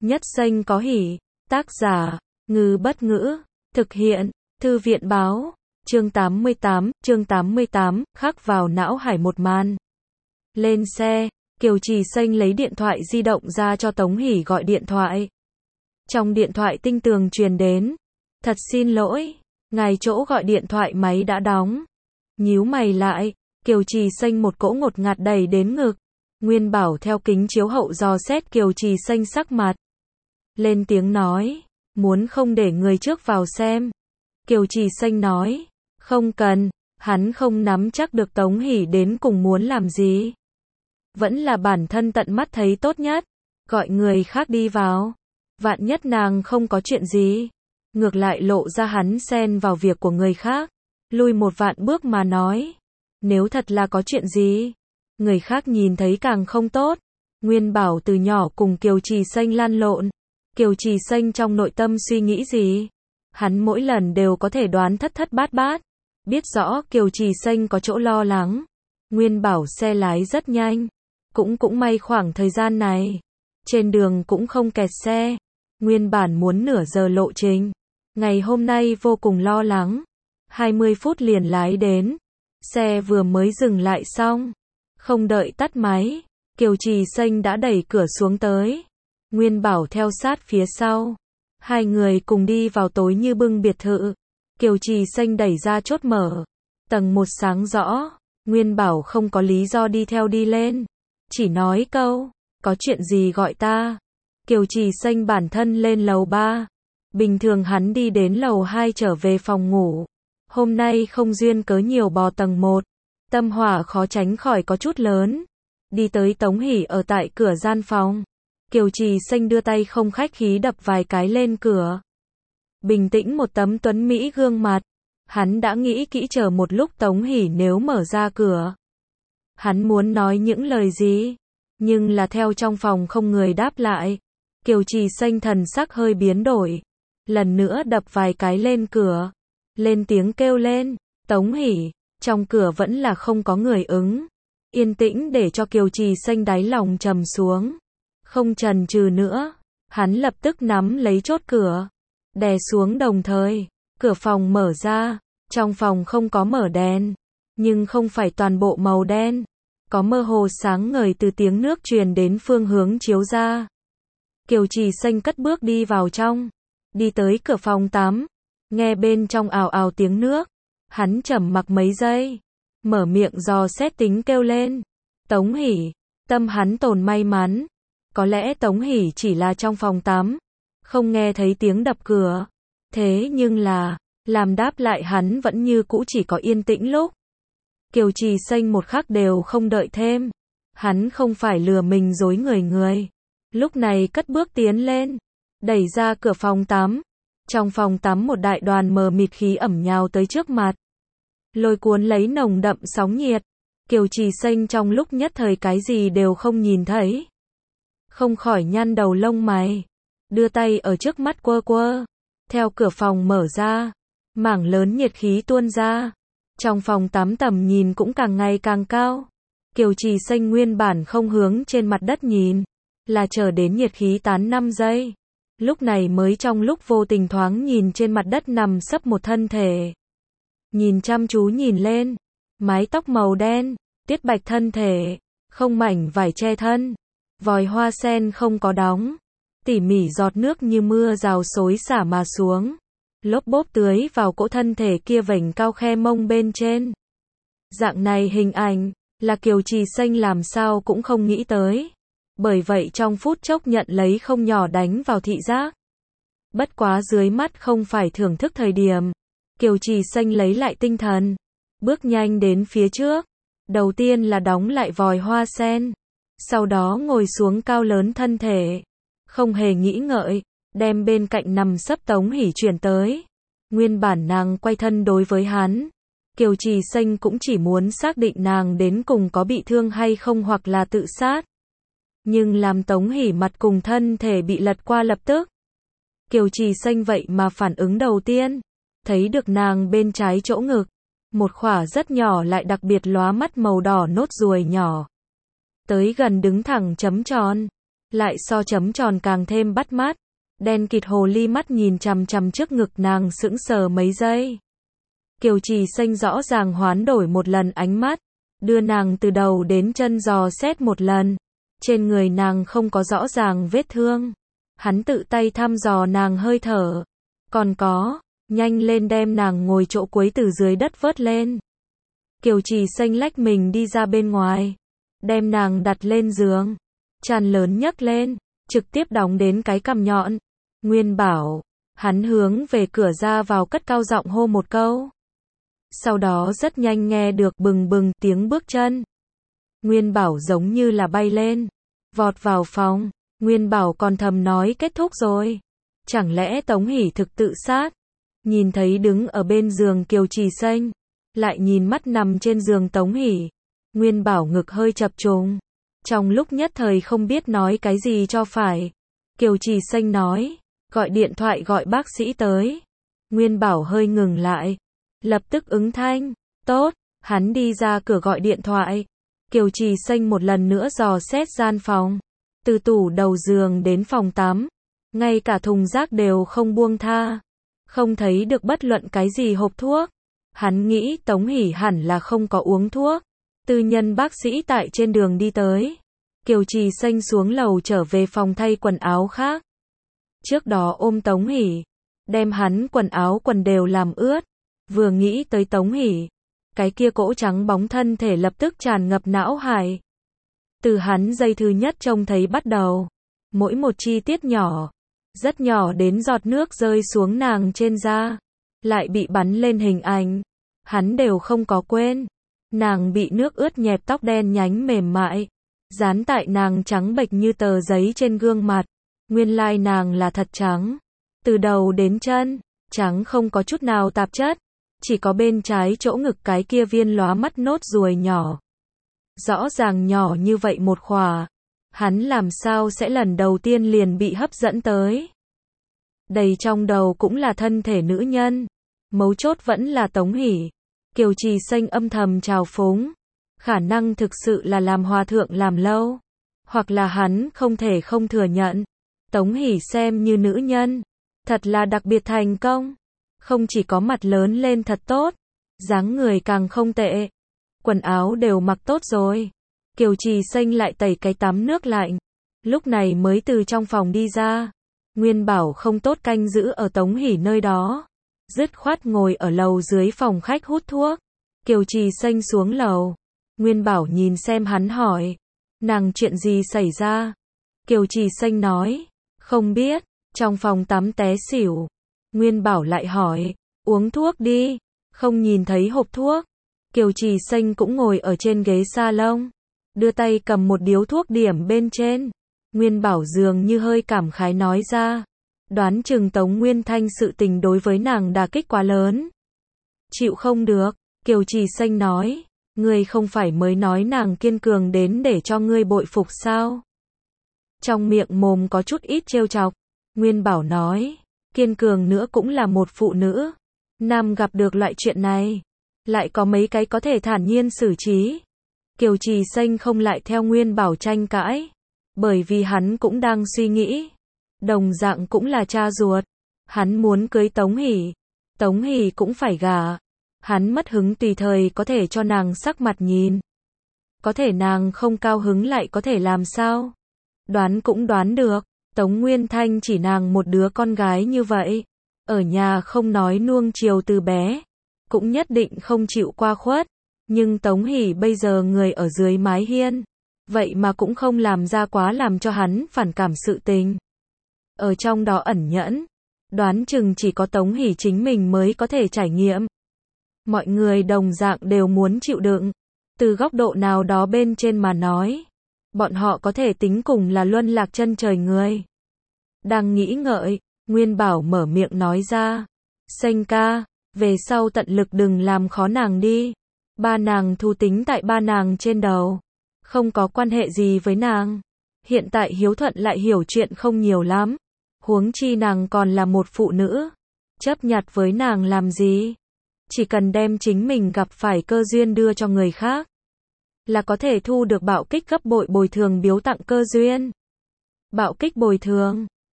Nhất Xanh có hỉ. Tác giả, Ngư Bất Ngữ. Thực hiện, Thư viện Báo. Chương 88, khắc vào não hải một màn. Lên xe, Kiều Trì Xanh lấy điện thoại di động ra cho Tống Hỷ gọi điện thoại. Trong điện thoại tinh tường truyền đến. Thật xin lỗi, ngài chỗ gọi điện thoại máy đã đóng. Nhíu mày lại, Kiều Trì Xanh một cỗ ngột ngạt đầy đến ngực. Nguyên Bảo theo kính chiếu hậu dò xét Kiều Trì Xanh sắc mặt. Lên tiếng nói, muốn không để người trước vào xem. Kiều Trì Xanh nói, không cần, hắn không nắm chắc được Tống Hỷ đến cùng muốn làm gì. Vẫn là bản thân tận mắt thấy tốt nhất, gọi người khác đi vào. Vạn nhất nàng không có chuyện gì, ngược lại lộ ra hắn xen vào việc của người khác. Lui một vạn bước mà nói, nếu thật là có chuyện gì, người khác nhìn thấy càng không tốt. Nguyên Bảo từ nhỏ cùng Kiều Trì Xanh lăn lộn. Kiều Trì Xanh trong nội tâm suy nghĩ gì, hắn mỗi lần đều có thể đoán thất thất bát bát. Biết rõ Kiều Trì Xanh có chỗ lo lắng. Nguyên Bảo xe lái rất nhanh. Cũng may khoảng thời gian này, trên đường cũng không kẹt xe. Nguyên bản muốn nửa giờ lộ trình. Ngày hôm nay vô cùng lo lắng. 20 phút liền lái đến. Xe vừa mới dừng lại xong. Không đợi tắt máy, Kiều Trì Xanh đã đẩy cửa xuống tới. Nguyên Bảo theo sát phía sau. Hai người cùng đi vào tối như bưng biệt thự. Kiều Trì Xanh đẩy ra chốt mở. Tầng 1 sáng rõ. Nguyên Bảo không có lý do đi theo đi lên. Chỉ nói câu, có chuyện gì gọi ta. Kiều Trì Xanh bản thân lên lầu 3. Bình thường hắn đi đến lầu 2 trở về phòng ngủ. Hôm nay không duyên cớ nhiều bò tầng 1. Tâm hỏa khó tránh khỏi có chút lớn. Đi tới Tống Hỷ ở tại cửa gian phòng. Kiều Trì Xanh đưa tay không khách khí đập vài cái lên cửa. Bình tĩnh một tấm tuấn mỹ gương mặt. Hắn đã nghĩ kỹ chờ một lúc Tống Hỷ nếu mở ra cửa. Hắn muốn nói những lời gì, nhưng là theo trong phòng không người đáp lại. Kiều Trì Xanh thần sắc hơi biến đổi. Lần nữa đập vài cái lên cửa. Lên tiếng kêu lên, Tống Hỷ. Trong cửa vẫn là không có người ứng. Yên tĩnh để cho Kiều Trì Xanh đáy lòng trầm xuống. Không chần chừ nữa, hắn lập tức nắm lấy chốt cửa. Đè xuống đồng thời, cửa phòng mở ra. Trong phòng không có mở đèn, nhưng không phải toàn bộ màu đen. Có mơ hồ sáng ngời từ tiếng nước truyền đến phương hướng chiếu ra. Kiều Trì Xanh cất bước đi vào trong. Đi tới cửa phòng tắm. Nghe bên trong ào ào tiếng nước. Hắn trầm mặc mấy giây. Mở miệng dò xét tính kêu lên. Tống Hỷ. Tâm hắn tồn may mắn. Có lẽ Tống Hỷ chỉ là trong phòng tắm. Không nghe thấy tiếng đập cửa. Thế nhưng là, làm đáp lại hắn vẫn như cũ chỉ có yên tĩnh lúc. Kiều Trì Xanh một khắc đều không đợi thêm. Hắn không phải lừa mình dối người. Lúc này cất bước tiến lên. Đẩy ra cửa phòng tắm. Trong phòng tắm một đại đoàn mờ mịt khí ẩm nhào tới trước mặt. Lôi cuốn lấy nồng đậm sóng nhiệt. Kiều Trì Xanh trong lúc nhất thời cái gì đều không nhìn thấy. Không khỏi nhăn đầu lông mày. Đưa tay ở trước mắt quơ. Theo cửa phòng mở ra. Mảng lớn nhiệt khí tuôn ra. Trong phòng tắm tầm nhìn cũng càng ngày càng cao. Kiều Trì Xanh nguyên bản không hướng trên mặt đất nhìn. Là chờ đến nhiệt khí tán 5 giây. Lúc này mới trong lúc vô tình thoáng nhìn trên mặt đất nằm sấp một thân thể. Nhìn chăm chú nhìn lên. Mái tóc màu đen. Tiết bạch thân thể. Không mảnh vải che thân. Vòi hoa sen không có đóng. Tỉ mỉ giọt nước như mưa rào xối xả mà xuống. Lốp bốp tưới vào cỗ thân thể kia vểnh cao khe mông bên trên. Dạng này hình ảnh, là Kiều Trì Xanh làm sao cũng không nghĩ tới. Bởi vậy trong phút chốc nhận lấy không nhỏ đánh vào thị giác. Bất quá dưới mắt không phải thưởng thức thời điểm. Kiều Trì Xanh lấy lại tinh thần. Bước nhanh đến phía trước. Đầu tiên là đóng lại vòi hoa sen. Sau đó ngồi xuống cao lớn thân thể. Không hề nghĩ ngợi. Đem bên cạnh nằm sấp Tống Hỷ chuyển tới. Nguyên bản nàng quay thân đối với hắn. Kiều Trì Xanh cũng chỉ muốn xác định nàng đến cùng có bị thương hay không hoặc là tự sát. Nhưng làm Tống Hỷ mặt cùng thân thể bị lật qua lập tức. Kiều Trì Xanh vậy mà phản ứng đầu tiên. Thấy được nàng bên trái chỗ ngực. Một khỏa rất nhỏ lại đặc biệt lóa mắt màu đỏ nốt ruồi nhỏ. Tới gần đứng thẳng chấm tròn. lại so chấm tròn càng thêm bắt mắt. Đen kịt hồ ly mắt nhìn chằm chằm trước ngực nàng sững sờ mấy giây. Kiều Trì Xanh rõ ràng hoán đổi một lần ánh mắt, đưa nàng từ đầu đến chân dò xét một lần. Trên người nàng không có rõ ràng vết thương. Hắn tự tay thăm dò nàng hơi thở. Còn có, nhanh lên đem nàng ngồi chỗ cuối từ dưới đất vớt lên. Kiều Trì Xanh lách mình đi ra bên ngoài, đem nàng đặt lên giường, tràn lớn nhấc lên, trực tiếp đóng đến cái cằm nhọn. Nguyên Bảo, hắn hướng về cửa ra vào cất cao giọng hô một câu. Sau đó rất nhanh nghe được bừng bừng tiếng bước chân. Nguyên Bảo giống như là bay lên, vọt vào phòng. Nguyên Bảo còn thầm nói kết thúc rồi. Chẳng lẽ Tống Hỷ thực tự sát? Nhìn thấy đứng ở bên giường Kiều Trì Xanh, lại nhìn mắt nằm trên giường Tống Hỷ. Nguyên Bảo ngực hơi chập trùng. Trong lúc nhất thời không biết nói cái gì cho phải. Kiều Trì Xanh nói, gọi điện thoại gọi bác sĩ tới. Nguyên Bảo hơi ngừng lại, lập tức ứng thanh, tốt, hắn đi ra cửa gọi điện thoại. Kiều Trì Xanh một lần nữa dò xét gian phòng, từ tủ đầu giường đến phòng tắm, ngay cả thùng rác đều không buông tha, không thấy được bất luận cái gì hộp thuốc. Hắn nghĩ Tống Hỷ hẳn là không có uống thuốc. Tư nhân bác sĩ tại trên đường đi tới. Kiều Trì Xanh xuống lầu trở về phòng thay quần áo khác. Trước đó ôm Tống Hỷ, đem hắn quần áo quần đều làm ướt. Vừa nghĩ tới Tống Hỷ, cái kia cỗ trắng bóng thân thể lập tức tràn ngập não hải. Từ hắn giây thứ nhất trông thấy bắt đầu, mỗi một chi tiết nhỏ, rất nhỏ đến giọt nước rơi xuống nàng trên da, lại bị bắn lên hình ảnh, hắn đều không có quên. Nàng bị nước ướt nhẹp tóc đen nhánh mềm mại, dán tại nàng trắng bệch như tờ giấy trên gương mặt. Nguyên lai nàng là thật trắng, từ đầu đến chân, trắng không có chút nào tạp chất, chỉ có bên trái chỗ ngực cái kia viên lóa mắt nốt ruồi nhỏ. Rõ ràng nhỏ như vậy một khỏa, hắn làm sao sẽ lần đầu tiên liền bị hấp dẫn tới. Đầy trong đầu cũng là thân thể nữ nhân, mấu chốt vẫn là Tống Hỷ. Kiều Trì Xanh âm thầm trào phúng, khả năng thực sự là làm hòa thượng làm lâu, hoặc là hắn không thể không thừa nhận. Tống Hỷ xem như nữ nhân, thật là đặc biệt thành công, không chỉ có mặt lớn lên thật tốt, dáng người càng không tệ, quần áo đều mặc tốt rồi. Kiều Trì Xanh lại tẩy cái tắm nước lạnh, lúc này mới từ trong phòng đi ra. Nguyên Bảo không tốt canh giữ ở Tống Hỷ nơi đó, dứt khoát ngồi ở lầu dưới phòng khách hút thuốc. Kiều Trì Xanh xuống lầu, Nguyên Bảo nhìn xem hắn hỏi, nàng chuyện gì xảy ra? Kiều Trì Xanh nói, không biết, trong phòng tắm té xỉu. Nguyên Bảo lại hỏi, uống thuốc đi, không nhìn thấy hộp thuốc. Kiều Trì Xanh cũng ngồi ở trên ghế salon, đưa tay cầm một điếu thuốc điểm bên trên. Nguyên Bảo dường như hơi cảm khái nói ra, đoán chừng Tống Nguyên Thanh sự tình đối với nàng đả kích quá lớn. Chịu không được, Kiều Trì Xanh nói, ngươi không phải mới nói nàng kiên cường đến để cho ngươi bội phục sao? Trong miệng mồm có chút ít trêu chọc. Nguyên Bảo nói, kiên cường nữa cũng là một phụ nữ. Nam gặp được loại chuyện này, lại có mấy cái có thể thản nhiên xử trí. Kiều Trì Xanh không lại theo Nguyên Bảo tranh cãi, bởi vì hắn cũng đang suy nghĩ. Đồng dạng cũng là cha ruột, hắn muốn cưới Tống Hỷ, Tống Hỷ cũng phải gả. Hắn mất hứng tùy thời có thể cho nàng sắc mặt nhìn. Có thể nàng không cao hứng lại có thể làm sao? Đoán cũng đoán được, Tống Nguyên Thanh chỉ nàng một đứa con gái như vậy, ở nhà không nói nuông chiều từ bé, cũng nhất định không chịu qua khuất. Nhưng Tống Hỷ bây giờ người ở dưới mái hiên, vậy mà cũng không làm ra quá làm cho hắn phản cảm sự tình. Ở trong đó ẩn nhẫn, đoán chừng chỉ có Tống Hỷ chính mình mới có thể trải nghiệm. Mọi người đồng dạng đều muốn chịu đựng. Từ góc độ nào đó bên trên mà nói, bọn họ có thể tính cùng là luân lạc chân trời người. Đang nghĩ ngợi, Nguyên Bảo mở miệng nói ra, Xanh ca, về sau tận lực đừng làm khó nàng đi. Ba nàng thu tính tại ba nàng trên đầu, không có quan hệ gì với nàng. Hiện tại Hiếu Thuận lại hiểu chuyện không nhiều lắm, huống chi nàng còn là một phụ nữ, chấp nhặt với nàng làm gì? Chỉ cần đem chính mình gặp phải cơ duyên đưa cho người khác, là có thể thu được bạo kích gấp bội bồi thường biếu tặng cơ duyên. Bạo kích bồi thường.